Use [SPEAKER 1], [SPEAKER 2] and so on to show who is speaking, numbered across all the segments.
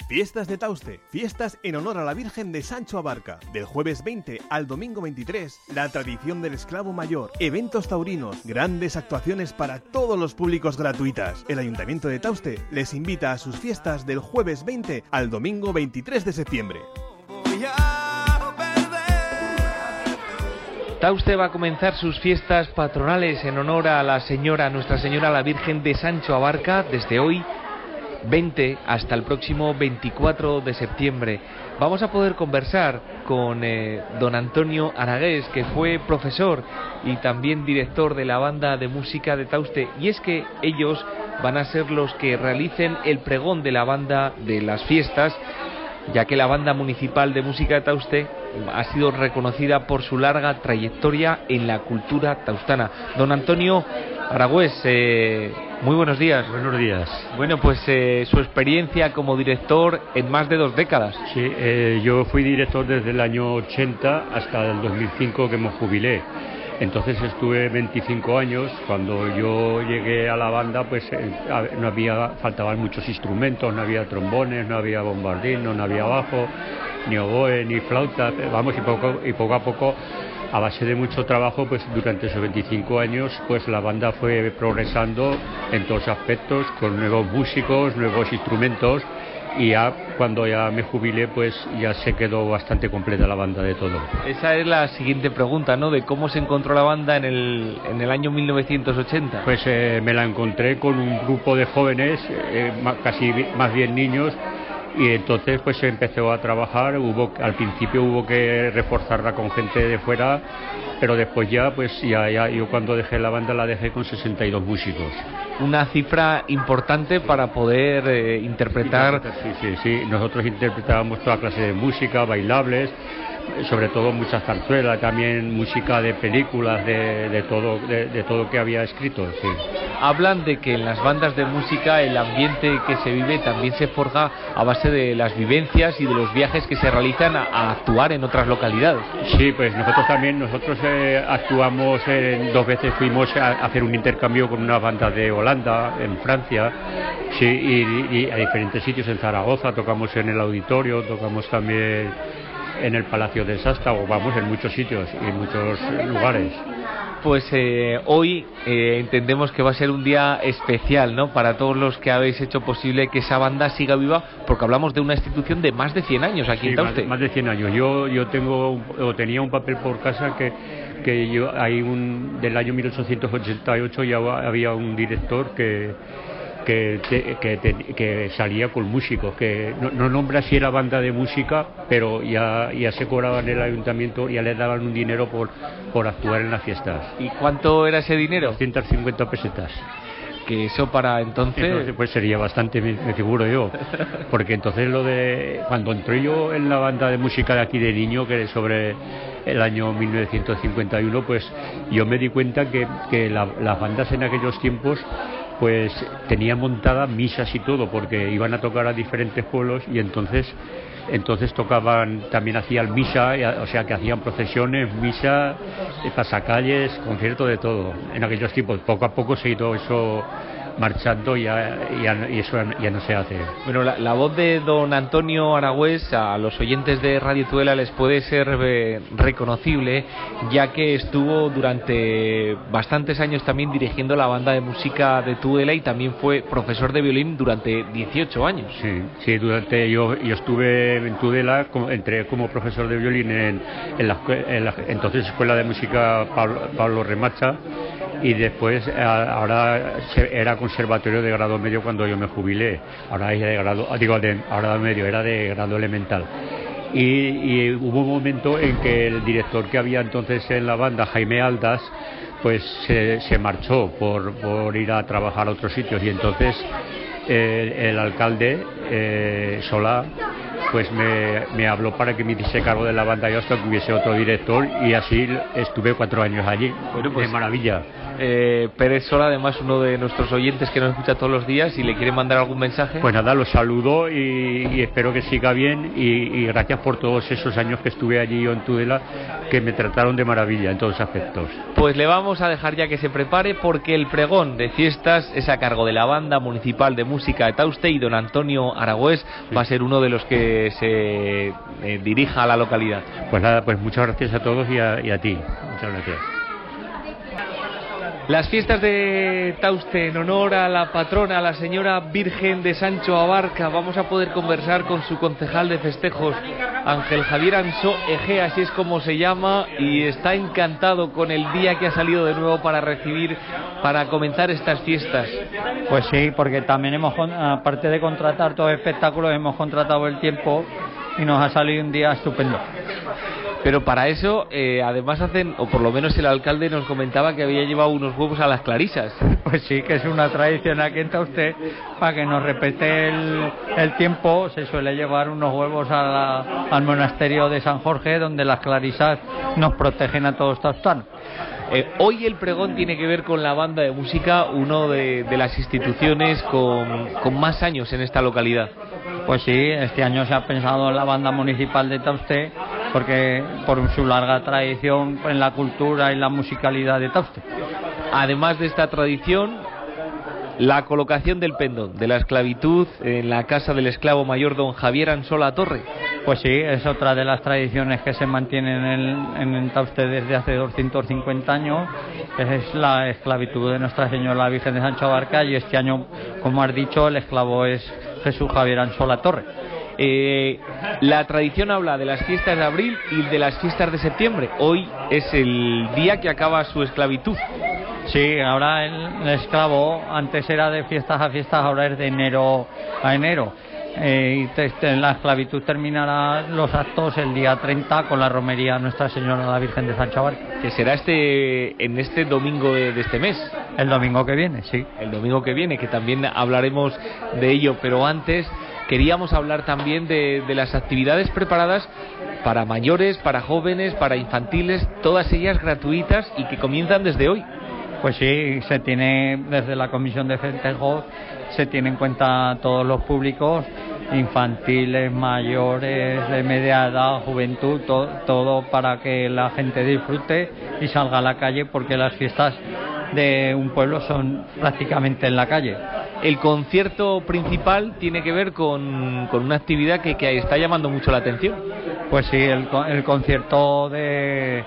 [SPEAKER 1] Fiestas de Tauste, fiestas en honor a la Virgen de Sancho Abarca. Del jueves 20 al domingo 23, la tradición del esclavo mayor, eventos taurinos, grandes actuaciones para todos los públicos gratuitas. El Ayuntamiento de Tauste les invita a sus fiestas del jueves 20 al domingo 23 de septiembre.
[SPEAKER 2] Tauste va a comenzar sus fiestas patronales en honor a la señora, Nuestra Señora la Virgen de Sancho Abarca, desde hoy 20 hasta el próximo 24 de septiembre. Vamos a poder conversar con don Antonio Aragués, que fue profesor y también director de la banda de música de Tauste, y es que ellos van a ser los que realicen el pregón de la banda de las fiestas, ya que la banda municipal de música de Tauste ha sido reconocida por su larga trayectoria en la cultura taustana. Don Antonio Aragués, muy buenos días.
[SPEAKER 3] Buenos días.
[SPEAKER 2] Bueno, pues su experiencia como director en más de 2 décadas.
[SPEAKER 3] Sí, yo fui director desde el año 80 hasta el 2005 que me jubilé. Entonces estuve 25 años. Cuando yo llegué a la banda, pues faltaban muchos instrumentos, no había trombones, no había bombardín, no había bajo, ni oboe, ni flauta. Vamos, y poco a poco, a base de mucho trabajo, pues durante esos 25 años, pues la banda fue progresando en todos aspectos, con nuevos músicos, nuevos instrumentos, y ya cuando ya me jubilé, pues ya se quedó bastante completa la banda de todo.
[SPEAKER 2] Esa es la siguiente pregunta, ¿no? De cómo se encontró la banda en el año 1980.
[SPEAKER 3] Pues me la encontré con un grupo de jóvenes, casi más bien niños, y entonces pues se empezó a trabajar. Al principio hubo que reforzarla con gente de fuera, pero después ya yo cuando dejé la banda la dejé con 62 músicos.
[SPEAKER 2] Una cifra importante para poder interpretar.
[SPEAKER 3] Sí. Nosotros interpretábamos toda clase de música, bailables, sobre todo muchas zarzuelas, también música de películas, de todo que había escrito. Sí.
[SPEAKER 2] Hablan de que en las bandas de música el ambiente que se vive también se forja a base de las vivencias y de los viajes que se realizan a actuar en otras localidades.
[SPEAKER 3] Sí, pues nosotros actuamos 2 veces, fuimos a hacer un intercambio con una banda de Holanda, en Francia, sí, y a diferentes sitios. En Zaragoza tocamos en el auditorio, tocamos también en el Palacio del Sástago, vamos, en muchos sitios y en muchos lugares.
[SPEAKER 2] Pues hoy entendemos que va a ser un día especial, ¿no?, para todos los que habéis hecho posible que esa banda siga viva, porque hablamos de una institución de más de 100 años aquí en Tauste.
[SPEAKER 3] Más de 100 años. Yo tenía un papel por casa que yo del año 1888 ya había un director que salía con músicos, que no nombra si era banda de música, pero ya se cobraba en el ayuntamiento, ya le daban un dinero por actuar en las fiestas.
[SPEAKER 2] ¿Y cuánto era ese dinero?
[SPEAKER 3] 150 pesetas.
[SPEAKER 2] Que eso para entonces
[SPEAKER 3] pues sería bastante, me figuro yo, porque entonces cuando entré yo en la banda de música de aquí de niño, que es sobre el año 1951, pues yo me di cuenta que las bandas en aquellos tiempos pues tenían montadas misas y todo, porque iban a tocar a diferentes pueblos, y entonces tocaban, también hacían misa, o sea que hacían procesiones, misa, pasacalles, conciertos, de todo. En aquellos tiempos, poco a poco se ha ido eso marchando y eso ya no se hace.
[SPEAKER 2] Bueno, la voz de don Antonio Aragués a los oyentes de Radio Tudela les puede ser reconocible, ya que estuvo durante bastantes años también dirigiendo la banda de música de Tudela y también fue profesor de violín durante 18 años.
[SPEAKER 3] Sí, yo estuve en Tudela, entré como profesor de violín en la entonces Escuela de Música Pablo Remacha, y después ahora era conservatorio de grado medio cuando yo me jubilé. Ahora es de grado, ahora medio, era de grado elemental. Y hubo un momento en que el director que había entonces en la banda, Jaime Aldas, pues se marchó por ir a trabajar a otros sitios, y entonces el alcalde Solá pues me habló para que me hiciese cargo de la banda yo hasta que hubiese otro director, y así estuve 4 años allí.
[SPEAKER 2] Bueno, pues,
[SPEAKER 3] de maravilla.
[SPEAKER 2] Pérez Sola, además uno de nuestros oyentes que nos escucha todos los días, y le quiere mandar algún mensaje.
[SPEAKER 3] Pues nada, los saludo y espero que siga bien, y gracias por todos esos años que estuve allí yo en Tudela, que me trataron de maravilla en todos aspectos.
[SPEAKER 2] Pues le vamos a dejar ya que se prepare, porque el pregón de fiestas es a cargo de la Banda Municipal de Música de Tauste, y don Antonio Aragüés va a ser uno de los que se dirija a la localidad.
[SPEAKER 3] Pues nada, pues muchas gracias a todos y a ti. Muchas gracias.
[SPEAKER 2] Las fiestas de Tauste en honor a la patrona, la señora Virgen de Sancho Abarca. Vamos a poder conversar con su concejal de festejos, Ángel Javier Ansó Egea, así es como se llama, y está encantado con el día que ha salido de nuevo para comenzar estas fiestas.
[SPEAKER 4] Pues sí, porque también aparte de contratar todos los espectáculos, hemos contratado el tiempo y nos ha salido un día estupendo.
[SPEAKER 2] Pero para eso, además hacen, o por lo menos el alcalde nos comentaba que había llevado unos huevos a las clarisas.
[SPEAKER 4] Pues sí, que es una tradición aquí en Tauste, para que nos respete el tiempo. Se suele llevar unos huevos al monasterio de San Jorge, donde las clarisas nos protegen a todos taustanos.
[SPEAKER 2] Hoy el pregón tiene que ver con la banda de música, uno de las instituciones con más años en esta localidad.
[SPEAKER 4] Pues sí, este año se ha pensado en la Banda Municipal de Tauste, porque por su larga tradición en la cultura y la musicalidad de Tauste.
[SPEAKER 2] Además de esta tradición, la colocación del pendón de la esclavitud en la casa del esclavo mayor don Javier Ansó La Torre.
[SPEAKER 4] Pues sí, es otra de las tradiciones que se mantienen en Tauste desde hace 250 años. Es la esclavitud de Nuestra Señora la Virgen de Sancho Abarca, y este año, como has dicho, el esclavo es Jesús Javier Ansó La Torre.
[SPEAKER 2] La tradición habla de las fiestas de abril y de las fiestas de septiembre. Hoy es el día que acaba su esclavitud.
[SPEAKER 4] Sí, ahora el esclavo antes era de fiestas a fiestas, ahora es de enero a enero. La esclavitud terminará los actos el día 30 con la romería Nuestra Señora la Virgen de Sancho Abarca.
[SPEAKER 2] Que será en este domingo de este mes.
[SPEAKER 4] El domingo que viene, sí.
[SPEAKER 2] El domingo que viene, que también hablaremos de ello, pero antes queríamos hablar también de las actividades preparadas para mayores, para jóvenes, para infantiles, todas ellas gratuitas y que comienzan desde hoy.
[SPEAKER 4] Pues sí, se tiene desde la Comisión de Festejos, se tiene en cuenta todos los públicos, infantiles, mayores, de media edad, juventud, todo para que la gente disfrute y salga a la calle, porque las fiestas de un pueblo son prácticamente en la calle.
[SPEAKER 2] El concierto principal tiene que ver con una actividad que está llamando mucho la atención.
[SPEAKER 4] Pues sí, el concierto de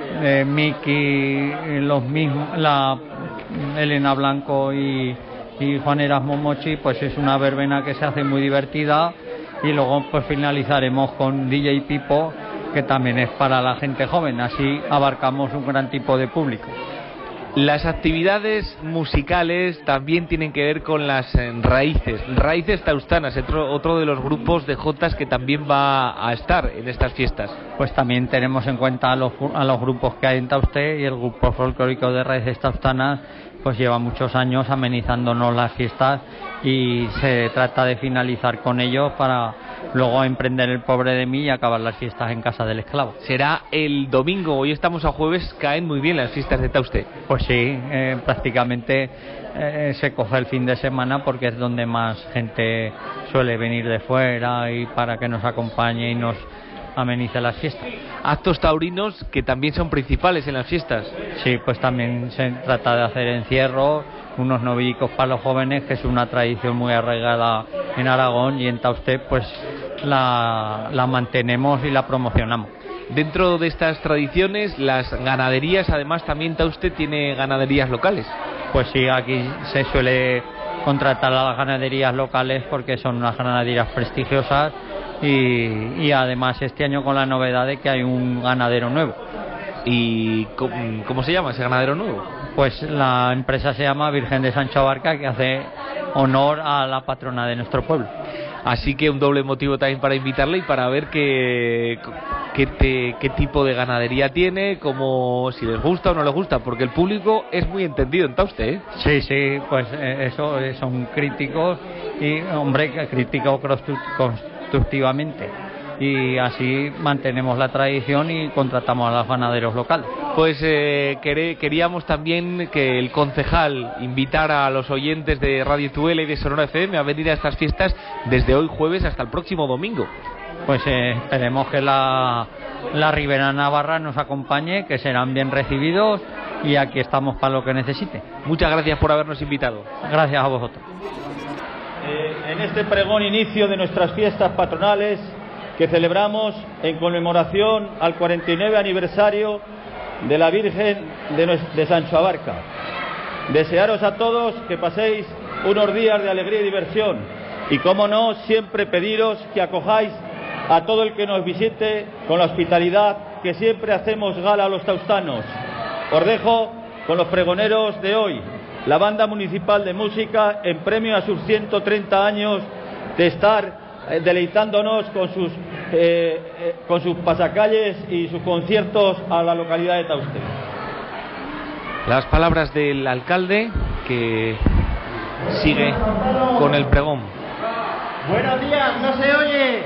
[SPEAKER 4] Miki, los mismos, Elena Blanco y Juan Erasmo Mochi, pues es una verbena que se hace muy divertida, y luego pues finalizaremos con DJ Pipo, que también es para la gente joven, así abarcamos un gran tipo de público.
[SPEAKER 2] Las actividades musicales también tienen que ver con las raíces taustanas, otro de los grupos de jotas que también va a estar en estas fiestas.
[SPEAKER 4] Pues también tenemos en cuenta a los grupos que hay en Tauste, y el grupo folclórico de raíces taustanas pues lleva muchos años amenizándonos las fiestas, y se trata de finalizar con ellos para luego emprender el Pobre de mí y acabar las fiestas en casa del esclavo.
[SPEAKER 2] Será el domingo, hoy estamos a jueves, caen muy bien las fiestas de Tauste.
[SPEAKER 4] Pues sí, prácticamente se coge el fin de semana, porque es donde más gente suele venir de fuera, y para que nos acompañe y nos amenice las fiestas.
[SPEAKER 2] Actos taurinos que también son principales en las fiestas.
[SPEAKER 4] Sí, pues también se trata de hacer encierro, unos novillicos para los jóvenes, que es una tradición muy arraigada en Aragón, y en Tauste pues la mantenemos y la promocionamos.
[SPEAKER 2] Dentro de estas tradiciones, las ganaderías, además también Tauste tiene ganaderías locales.
[SPEAKER 4] Pues sí, aquí se suele contratar a las ganaderías locales, porque son unas ganaderías prestigiosas, y además este año con la novedad de que hay un ganadero nuevo.
[SPEAKER 2] ¿Y cómo se llama ese ganadero nuevo?
[SPEAKER 4] Pues la empresa se llama Virgen de Sancho Abarca, que hace honor a la patrona de nuestro pueblo.
[SPEAKER 2] Así que un doble motivo también para invitarle y para ver qué tipo de ganadería tiene, si les gusta o no les gusta, porque el público es muy entendido en Tauste, ¿eh?
[SPEAKER 4] Sí, pues eso son críticos, y hombre, críticos constructivamente, y así mantenemos la tradición y contratamos a los ganaderos locales.
[SPEAKER 2] Pues queríamos también que el concejal invitara a los oyentes de Radio Tuela y de Sonora FM a venir a estas fiestas desde hoy jueves hasta el próximo domingo.
[SPEAKER 4] Pues esperemos que la Ribera Navarra nos acompañe, que serán bien recibidos, y aquí estamos para lo que necesite.
[SPEAKER 2] Muchas gracias por habernos invitado.
[SPEAKER 4] Gracias a vosotros.
[SPEAKER 5] En este pregón inicio de nuestras fiestas patronales que celebramos en conmemoración al 49 aniversario de la Virgen de Sancho Abarca. Desearos a todos que paséis unos días de alegría y diversión y, como no, siempre pediros que acojáis a todo el que nos visite con la hospitalidad que siempre hacemos gala a los taustanos. Os dejo con los pregoneros de hoy, la Banda Municipal de Música, en premio a sus 130 años de estar deleitándonos con sus pasacalles y sus conciertos a la localidad de Tauste.
[SPEAKER 2] Las palabras del alcalde, que sigue con el pregón.
[SPEAKER 6] Buenos días, no se oye.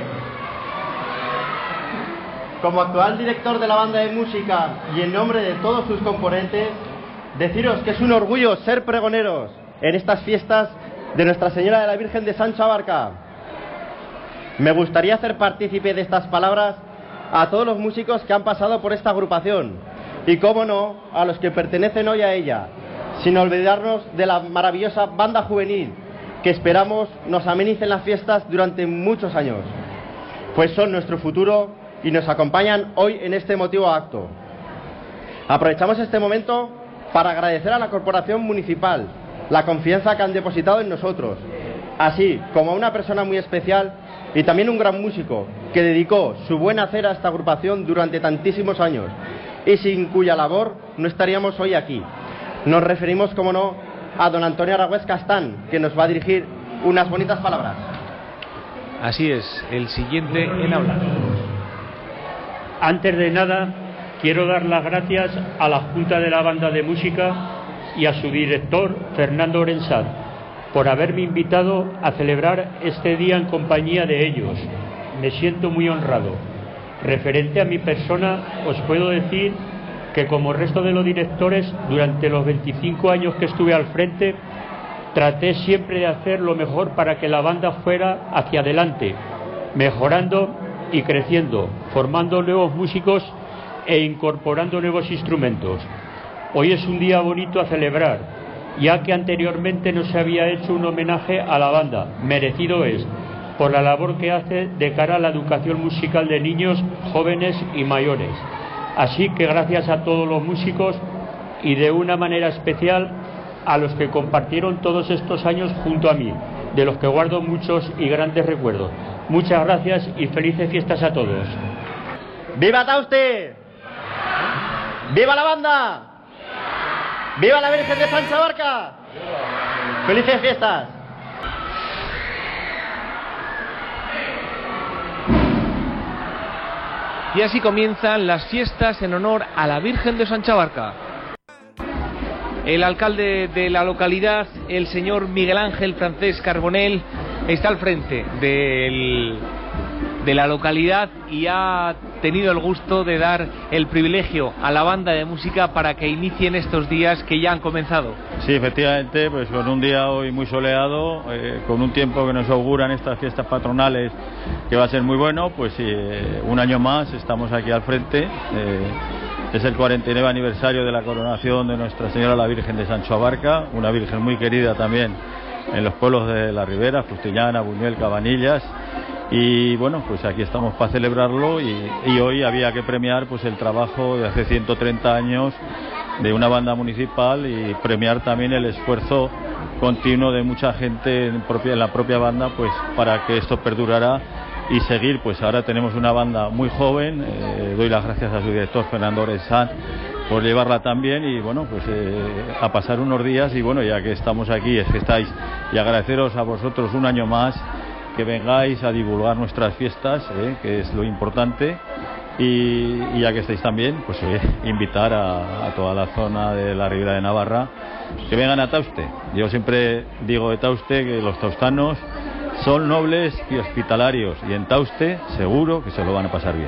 [SPEAKER 6] Como actual director de la Banda de Música y en nombre de todos sus componentes, deciros que es un orgullo ser pregoneros en estas fiestas de Nuestra Señora de la Virgen de Sancho Abarca. Me gustaría hacer partícipe de estas palabras a todos los músicos que han pasado por esta agrupación y, cómo no, a los que pertenecen hoy a ella, sin olvidarnos de la maravillosa banda juvenil que esperamos nos amenicen las fiestas durante muchos años, pues son nuestro futuro y nos acompañan hoy en este emotivo acto. Aprovechamos este momento para agradecer a la Corporación Municipal la confianza que han depositado en nosotros, así como a una persona muy especial y también un gran músico que dedicó su buen hacer a esta agrupación durante tantísimos años y sin cuya labor no estaríamos hoy aquí. Nos referimos, como no, a don Antonio Aragüez Castán, que nos va a dirigir unas bonitas palabras.
[SPEAKER 2] Así es, el siguiente en hablar.
[SPEAKER 3] Antes de nada, quiero dar las gracias a la Junta de la Banda de Música y a su director, Fernando Orensat, por haberme invitado a celebrar este día en compañía de ellos. Me siento muy honrado. Referente a mi persona, os puedo decir que, como el resto de los directores, durante los 25 años que estuve al frente, traté siempre de hacer lo mejor para que la banda fuera hacia adelante, mejorando y creciendo, formando nuevos músicos e incorporando nuevos instrumentos. Hoy es un día bonito a celebrar, ya que anteriormente no se había hecho un homenaje a la banda. Merecido es, por la labor que hace de cara a la educación musical de niños, jóvenes y mayores. Así que gracias a todos los músicos y de una manera especial a los que compartieron todos estos años junto a mí, de los que guardo muchos y grandes recuerdos. Muchas gracias y felices fiestas a todos.
[SPEAKER 6] ¡Viva Tauste! ¡Viva la banda! ¡Viva la Virgen de Sancho Abarca! ¡Felices fiestas!
[SPEAKER 2] Y así comienzan las fiestas en honor a la Virgen de Sancho Abarca. El alcalde de la localidad, el señor Miguel Ángel Francés Carbonell, está al frente de la localidad y ha tenido el gusto de dar el privilegio a la banda de música para que inicien estos días que ya han comenzado.
[SPEAKER 5] Sí, efectivamente, pues con un día hoy muy soleado, con un tiempo que nos auguran estas fiestas patronales que va a ser muy bueno, pues un año más estamos aquí al frente. Es el 49 aniversario de la coronación de Nuestra Señora la Virgen de Sancho Abarca, una virgen muy querida también en los pueblos de la Ribera, Fustillana, Buñuel, Cabanillas. Y bueno, pues aquí estamos para celebrarlo y hoy había que premiar pues el trabajo de hace 130 años de una banda municipal y premiar también el esfuerzo continuo de mucha gente en la propia banda, pues para que esto perdurara y seguir. Pues ahora tenemos una banda muy joven, doy las gracias a su director Fernando Orensat por llevarla también y bueno, pues a pasar unos días y bueno, ya que estamos aquí, es que estáis, y agradeceros a vosotros un año más que vengáis a divulgar nuestras fiestas, que es lo importante, y ya que estáis también, pues invitar a toda la zona de la Ribera de Navarra que vengan a Tauste. Yo siempre digo de Tauste que los taustanos son nobles y hospitalarios, y en Tauste seguro que se lo van a pasar bien.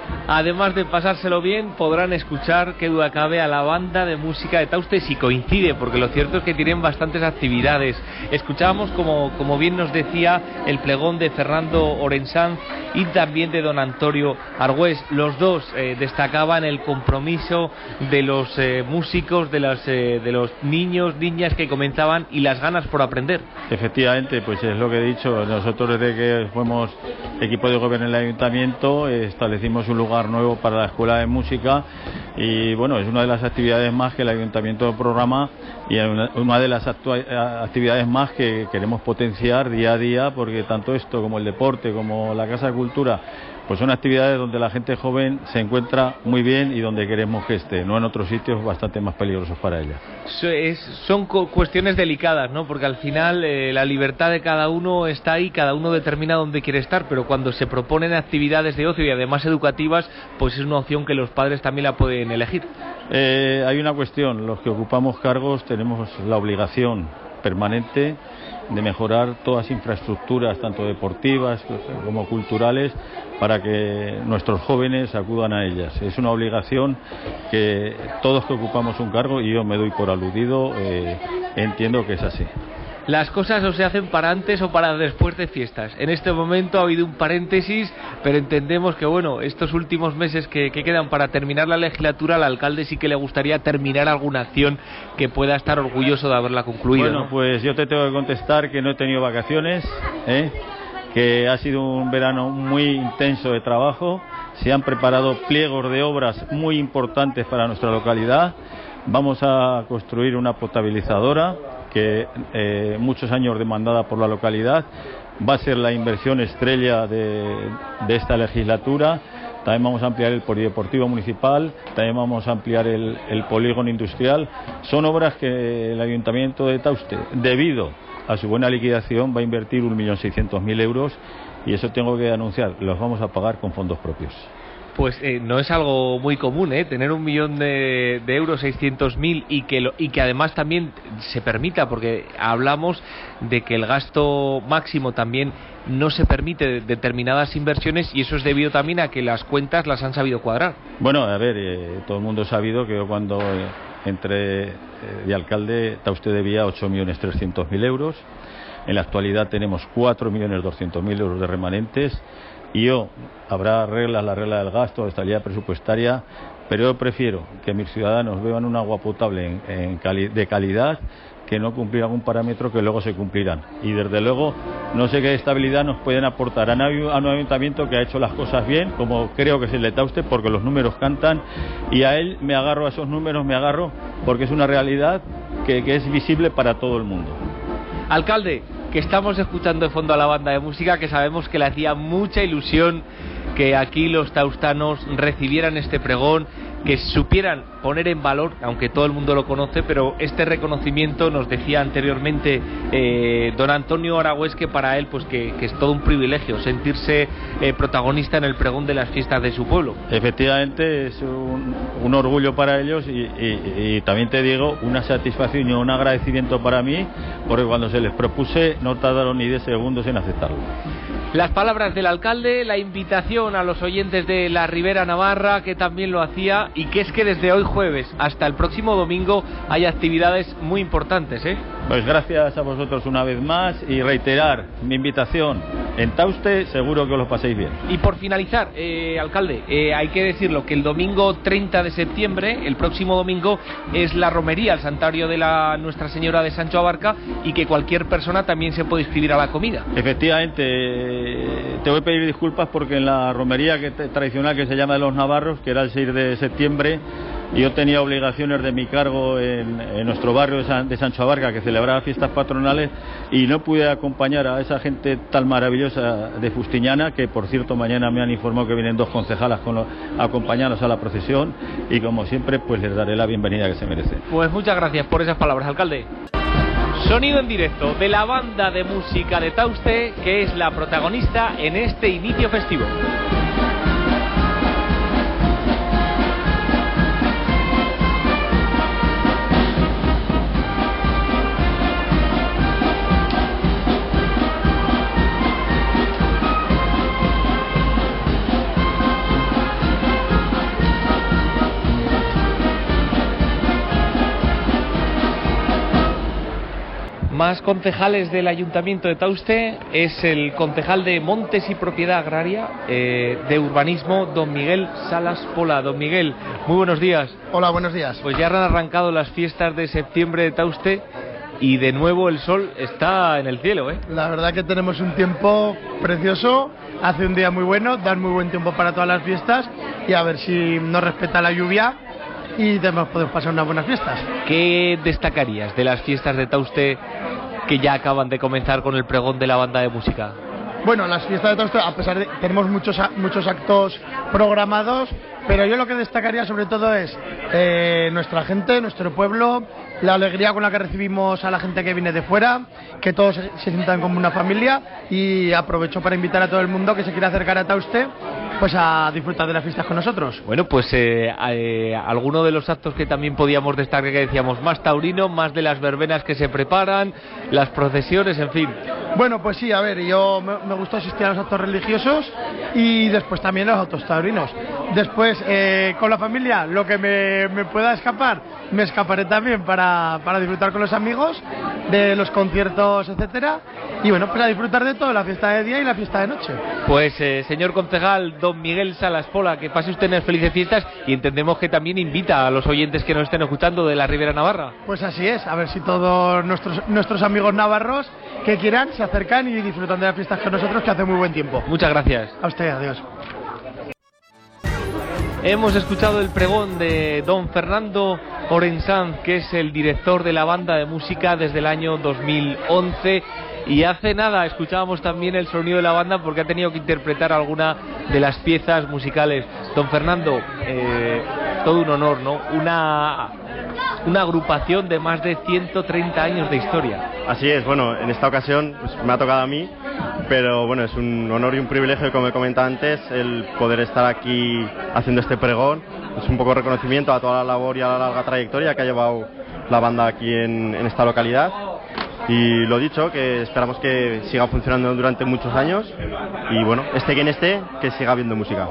[SPEAKER 2] además de pasárselo bien, podrán escuchar, qué duda cabe, a la banda de música de Tauste, si coincide, porque lo cierto es que tienen bastantes actividades. Escuchábamos, como bien nos decía, el pregón de Fernando Orensanz y también de don Antonio Argüés. Los dos destacaban el compromiso de los músicos, de los niños, niñas que comenzaban y las ganas por aprender.
[SPEAKER 5] Efectivamente, pues es lo que he dicho. Nosotros, desde que fuimos equipo de gobierno en el ayuntamiento, establecimos un lugar nuevo para la escuela de música y bueno, es una de las actividades más que el ayuntamiento programa y una de las actividades más que queremos potenciar día a día, porque tanto esto como el deporte como la Casa de Cultura pues son actividades donde la gente joven se encuentra muy bien y donde queremos que esté, no en otros sitios bastante más peligrosos para ella.
[SPEAKER 2] Son cuestiones delicadas, ¿no? Porque al final la libertad de cada uno está ahí, cada uno determina dónde quiere estar, pero cuando se proponen actividades de ocio y además educativas, pues es una opción que los padres también la pueden elegir.
[SPEAKER 5] Hay una cuestión, los que ocupamos cargos tenemos la obligación permanente de mejorar todas las infraestructuras, tanto deportivas como culturales, para que nuestros jóvenes acudan a ellas. Es una obligación que todos que ocupamos un cargo, y yo me doy por aludido, entiendo que es así.
[SPEAKER 2] Las cosas o se hacen para antes o para después de fiestas. En este momento ha habido un paréntesis, pero entendemos que bueno, estos últimos meses que quedan para terminar la legislatura, al alcalde sí que le gustaría terminar alguna acción que pueda estar orgulloso de haberla concluido.
[SPEAKER 5] Bueno, ¿no? Pues yo te tengo que contestar que no he tenido vacaciones, que ha sido un verano muy intenso de trabajo. Se han preparado pliegos de obras muy importantes para nuestra localidad. Vamos a construir una potabilizadora que muchos años demandada por la localidad. Va a ser la inversión estrella de esta legislatura. También vamos a ampliar el polideportivo municipal, también vamos a ampliar el polígono industrial. Son obras que el Ayuntamiento de Tauste, debido a su buena liquidación, va a invertir 1.600.000 euros, y eso tengo que anunciar, los vamos a pagar con fondos propios.
[SPEAKER 2] Pues no es algo muy común, tener 1.000.000 de euros, 600.000, y que además también se permita, porque hablamos de que el gasto máximo también no se permite determinadas inversiones, y eso es debido también a que las cuentas las han sabido cuadrar.
[SPEAKER 5] Bueno, a ver, todo el mundo ha sabido que yo cuando entré de alcalde, Tauste debía 8.300.000 euros. En la actualidad tenemos 4.200.000 euros de remanentes. Y habrá reglas, la regla del gasto, de estabilidad presupuestaria, pero yo prefiero que mis ciudadanos beban un agua potable de calidad, que no cumplir algún parámetro que luego se cumplirán. Y desde luego no sé qué estabilidad nos pueden aportar a un ayuntamiento que ha hecho las cosas bien, como creo que es el de Tauste, porque los números cantan, y a él me agarro, a esos números me agarro, porque es una realidad que es visible para todo el mundo.
[SPEAKER 2] Alcalde, que estamos escuchando de fondo a la banda de música, que sabemos que le hacía mucha ilusión que aquí los taustanos recibieran este pregón, que supieran poner en valor, aunque todo el mundo lo conoce, pero este reconocimiento, nos decía anteriormente don Antonio Aragüés, que para él pues que es todo un privilegio sentirse protagonista en el pregón de las fiestas de su pueblo.
[SPEAKER 5] Efectivamente, es un orgullo para ellos y también te digo, una satisfacción y un agradecimiento para mí, porque cuando se les propuse no tardaron ni 10 segundos en aceptarlo.
[SPEAKER 2] Las palabras del alcalde, la invitación a los oyentes de la Ribera Navarra, que también lo hacía, y que es que desde hoy jueves hasta el próximo domingo hay actividades muy importantes,
[SPEAKER 5] Pues gracias a vosotros una vez más, y reiterar mi invitación en Tauste, seguro que os lo paséis bien.
[SPEAKER 2] Y por finalizar, alcalde, hay que decirlo, que el domingo 30 de septiembre, el próximo domingo, es la romería, el santuario de la Nuestra Señora de Sancho Abarca, y que cualquier persona también se puede inscribir a la comida.
[SPEAKER 5] Efectivamente, te voy a pedir disculpas porque en la romería tradicional que se llama de los Navarros, que era el 6 de septiembre, yo tenía obligaciones de mi cargo en nuestro barrio de Sancho Abarca, que celebraba fiestas patronales, y no pude acompañar a esa gente tan maravillosa de Fustiñana, que por cierto mañana me han informado que vienen 2 concejalas a acompañarnos a la procesión, y como siempre pues les daré la bienvenida que se merecen.
[SPEAKER 2] Pues muchas gracias por esas palabras, alcalde. Sonido en directo de la banda de música de Tauste, que es la protagonista en este inicio festivo. más concejales del Ayuntamiento de Tauste es el concejal de Montes y Propiedad Agraria, de Urbanismo, don Miguel Salas Pola. Don Miguel, muy buenos días.
[SPEAKER 7] Hola, buenos días.
[SPEAKER 2] Pues ya han arrancado las fiestas de septiembre de Tauste y de nuevo el sol está en el cielo, ¿eh?
[SPEAKER 7] La verdad que tenemos un tiempo precioso, hace un día muy bueno, dan muy buen tiempo para todas las fiestas y a ver si nos respeta la lluvia y podemos pasar unas buenas fiestas.
[SPEAKER 2] ¿Qué destacarías de las fiestas de Tauste que ya acaban de comenzar con el pregón de la banda de música?
[SPEAKER 7] Bueno, las fiestas de Tauste, a pesar de tenemos muchos actos programados, pero yo lo que destacaría sobre todo es nuestra gente, nuestro pueblo, la alegría con la que recibimos a la gente que viene de fuera, que todos se sientan como una familia, y aprovecho para invitar a todo el mundo que se quiera acercar a Tauste pues a disfrutar de las fiestas con nosotros.
[SPEAKER 2] Bueno, pues alguno de los actos que también podíamos destacar, que decíamos, más taurino, más de las verbenas que se preparan, las procesiones, en fin.
[SPEAKER 7] Bueno, pues sí, a ver, yo me gusta asistir a los actos religiosos y después también a los actos taurinos. Después, con la familia, lo que me pueda escapar, me escaparé también para disfrutar con los amigos, de los conciertos, etcétera. Y bueno, pues a disfrutar de todo, la fiesta de día y la fiesta de noche.
[SPEAKER 2] Pues, señor concejal, don Miguel Salas Pola, que pase usted unas felices fiestas, y entendemos que también invita a los oyentes que nos estén escuchando de la Ribera Navarra.
[SPEAKER 7] Pues así es, a ver si todos nuestros amigos navarros que quieran se acercan y disfrutan de las fiestas con nosotros, que hace muy buen tiempo.
[SPEAKER 2] Muchas gracias.
[SPEAKER 7] A usted, adiós.
[SPEAKER 2] Hemos escuchado el pregón de don Fernando Orensanz, que es el director de la banda de música desde el año 2011, y hace nada escuchábamos también el sonido de la banda porque ha tenido que interpretar alguna de las piezas musicales. Don Fernando, todo un honor, ¿no? Una agrupación de más de 130 años de historia.
[SPEAKER 6] Así es, bueno, en esta ocasión pues, me ha tocado a mí, pero bueno, es un honor y un privilegio, como he comentado antes, el poder estar aquí haciendo este pregón. Es un poco de reconocimiento a toda la labor y a la larga trayectoria que ha llevado la banda aquí en esta localidad. Y lo dicho, que esperamos que siga funcionando durante muchos años y bueno, esté quien esté, que siga habiendo música.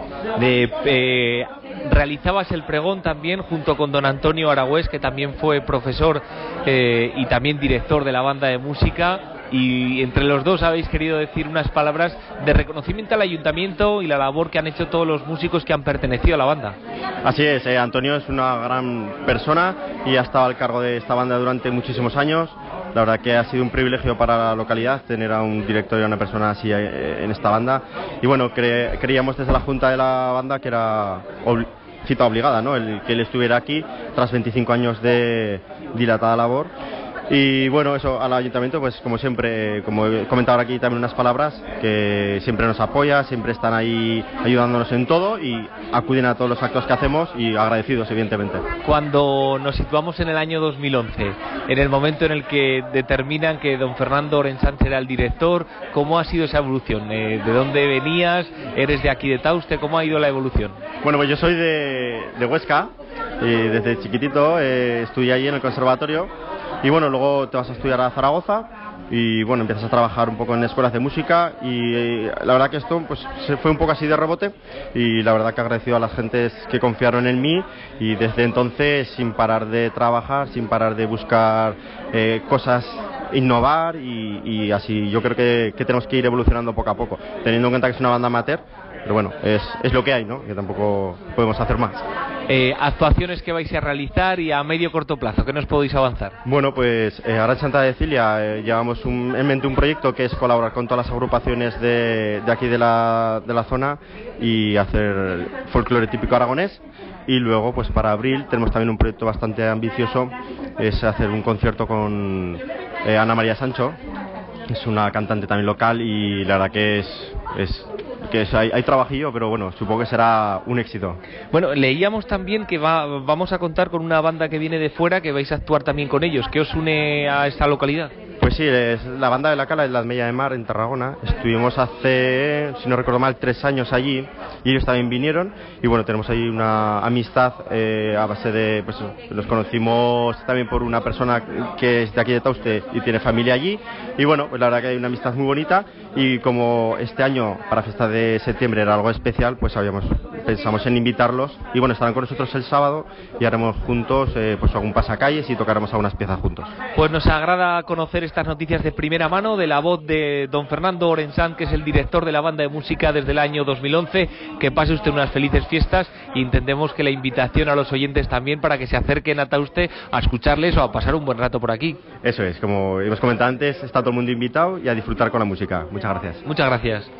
[SPEAKER 2] Realizabas el pregón también junto con don Antonio Aragüés, que también fue profesor y también director de la banda de música, y entre los dos habéis querido decir unas palabras de reconocimiento al ayuntamiento y la labor que han hecho todos los músicos que han pertenecido a la banda.
[SPEAKER 6] Así es, Antonio es una gran persona y ha estado al cargo de esta banda durante muchísimos años. La verdad que ha sido un privilegio para la localidad tener a un director y a una persona así en esta banda. Y bueno, creíamos desde la junta de la banda que era cita obligada, ¿no? El que él estuviera aquí tras 25 años de dilatada labor. Y bueno, eso al ayuntamiento, pues como siempre, como he comentado ahora aquí también unas palabras, que siempre nos apoya, siempre están ahí ayudándonos en todo y acuden a todos los actos que hacemos, y agradecidos evidentemente.
[SPEAKER 2] Cuando nos situamos en el año 2011, en el momento en el que determinan que don Fernando Orensanz era el director, ¿cómo ha sido esa evolución? ¿De dónde venías? ¿Eres de aquí de Tauste? ¿Cómo ha ido la evolución?
[SPEAKER 6] Bueno, pues yo soy de Huesca, desde chiquitito estudié allí en el conservatorio. Y bueno, luego te vas a estudiar a Zaragoza y bueno, empiezas a trabajar un poco en escuelas de música, y la verdad que esto pues se fue un poco así de rebote, y la verdad que agradecido a las gentes que confiaron en mí, y desde entonces sin parar de trabajar, sin parar de buscar cosas, innovar, y así yo creo que tenemos que ir evolucionando poco a poco, teniendo en cuenta que es una banda amateur, pero bueno, es lo que hay, ¿no? Que tampoco podemos hacer más.
[SPEAKER 2] Actuaciones que vais a realizar y a medio corto plazo, ¿qué nos podéis avanzar?
[SPEAKER 6] Bueno, pues ahora en Santa Cecilia llevamos en mente un proyecto que es colaborar con todas las agrupaciones de aquí de la zona y hacer folclore típico aragonés. Y luego, pues para abril tenemos también un proyecto bastante ambicioso, es hacer un concierto con Ana María Sancho, que es una cantante también local, y la verdad que hay trabajillo, pero bueno, supongo que será un éxito.
[SPEAKER 2] Bueno, leíamos también que vamos a contar con una banda que viene de fuera, que vais a actuar también con ellos. ¿Qué os une a esta localidad?
[SPEAKER 6] Pues sí, es la banda de la Cala, es la Mella de Mar en Tarragona. Estuvimos hace, si no recuerdo mal, 3 años allí, y ellos también vinieron, y bueno, tenemos ahí una amistad a base de, pues los conocimos también por una persona que es de aquí de Tauste y tiene familia allí, y bueno, pues la verdad que hay una amistad muy bonita, y como este año para fiesta de septiembre era algo especial, pues pensamos en invitarlos, y bueno, estarán con nosotros el sábado y haremos juntos pues algún pasacalles y tocaremos algunas piezas juntos.
[SPEAKER 2] Pues nos agrada conocer esta estas noticias de primera mano, de la voz de don Fernando Orensán, que es el director de la banda de música desde el año 2011. Que pase usted unas felices fiestas y entendemos que la invitación a los oyentes también para que se acerquen a Tauste a escucharles o a pasar un buen rato por aquí.
[SPEAKER 6] Eso es, como hemos comentado antes, está todo el mundo invitado y a disfrutar con la música. Muchas gracias.
[SPEAKER 2] Muchas gracias.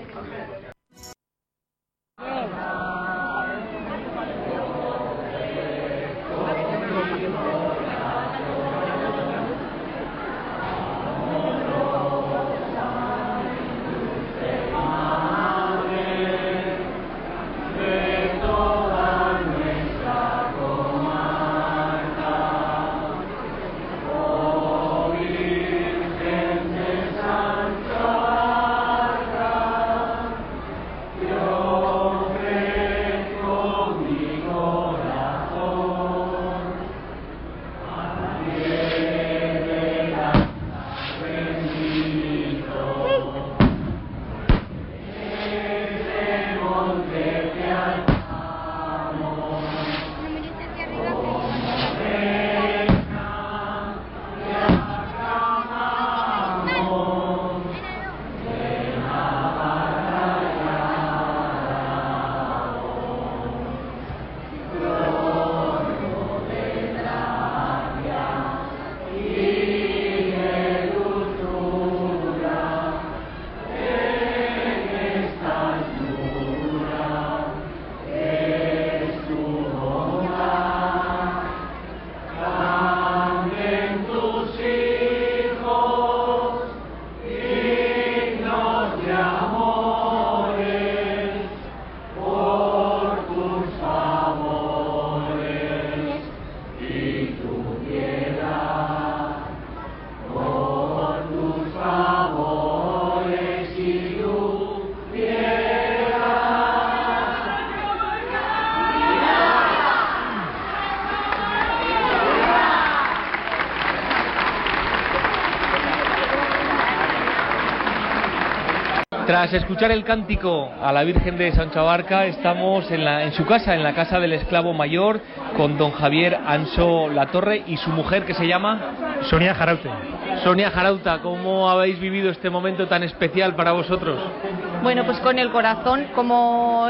[SPEAKER 2] Tras escuchar el cántico a la Virgen de Sancho Abarca, estamos en su casa, en la casa del esclavo mayor, con don Javier Anso Latorre y su mujer, que se llama
[SPEAKER 8] Sonia Jaraute.
[SPEAKER 2] Sonia Jarauta, ¿cómo habéis vivido este momento tan especial para vosotros?
[SPEAKER 9] Bueno, pues con el corazón, como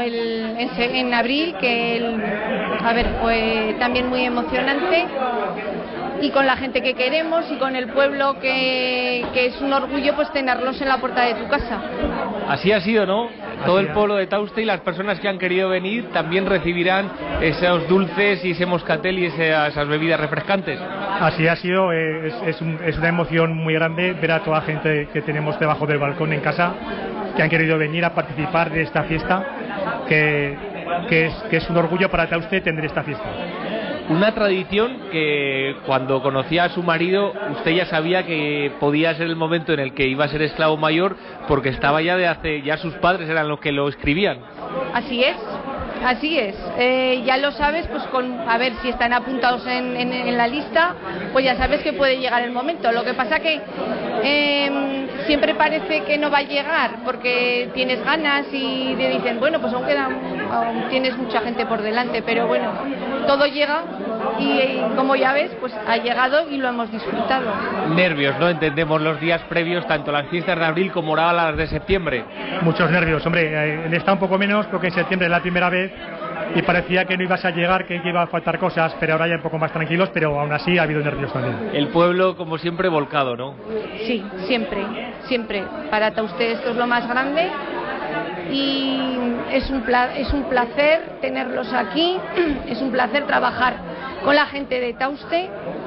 [SPEAKER 9] en abril, fue también muy emocionante, y con la gente que queremos y con el pueblo que es un orgullo pues tenerlos en la puerta de tu casa.
[SPEAKER 2] Así ha sido, ¿no? Todo el pueblo de Tauste y las personas que han querido venir también recibirán esos dulces y ese moscatel y esas bebidas refrescantes.
[SPEAKER 8] Así ha sido, es una emoción muy grande ver a toda la gente que tenemos debajo del balcón en casa, que han querido venir a participar de esta fiesta, que es un orgullo para Tauste tener esta fiesta.
[SPEAKER 2] Una tradición que cuando conocía a su marido usted ya sabía que podía ser el momento en el que iba a ser esclavo mayor, porque estaba ya sus padres eran los que lo escribían.
[SPEAKER 9] Así es. Ya lo sabes, pues a ver si están apuntados en la lista, pues ya sabes que puede llegar el momento. Lo que pasa que siempre parece que no va a llegar porque tienes ganas y te dicen, bueno, pues aún tienes mucha gente por delante, pero bueno, todo llega y como ya ves, pues ha llegado y lo hemos disfrutado.
[SPEAKER 2] Nervios, ¿no? Entendemos los días previos, tanto las fiestas de abril como ahora las de septiembre.
[SPEAKER 8] Muchos nervios, hombre, en esta un poco menos, porque en septiembre es la primera vez y parecía que no ibas a llegar, que iba a faltar cosas, pero ahora ya un poco más tranquilos, pero aún así ha habido nervios también.
[SPEAKER 2] El pueblo, como siempre, volcado, ¿no?
[SPEAKER 9] Sí, siempre. Para Tauste esto es lo más grande y es un placer tenerlos aquí, es un placer trabajar con la gente de Tauste,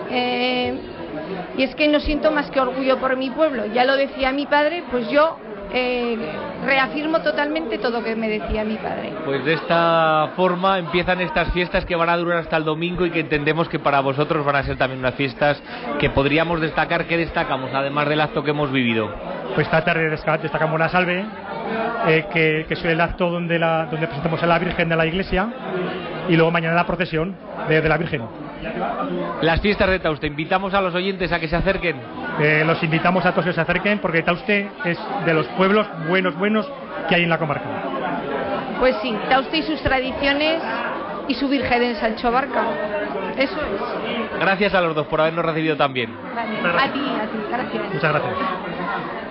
[SPEAKER 9] y es que no siento más que orgullo por mi pueblo. Ya lo decía mi padre, pues yo reafirmo totalmente todo lo que me decía mi padre.
[SPEAKER 2] Pues de esta forma empiezan estas fiestas que van a durar hasta el domingo y que entendemos que para vosotros van a ser también unas fiestas que podríamos destacar. ¿Qué destacamos, además del acto que hemos vivido?
[SPEAKER 8] Pues esta tarde destacamos la salve, que es el acto donde presentamos a la Virgen de la iglesia, y luego mañana la procesión de la Virgen.
[SPEAKER 2] Las fiestas de Tauste, invitamos a los oyentes a que se acerquen.
[SPEAKER 8] Los invitamos a todos que se acerquen, porque Tauste es de los pueblos buenos que hay en la comarca.
[SPEAKER 9] Pues sí, Tauste y sus tradiciones y su Virgen en Sancho Abarca. Eso es.
[SPEAKER 2] Gracias a los dos por habernos recibido tan bien.
[SPEAKER 9] Vale. A ti, gracias.
[SPEAKER 8] Muchas gracias.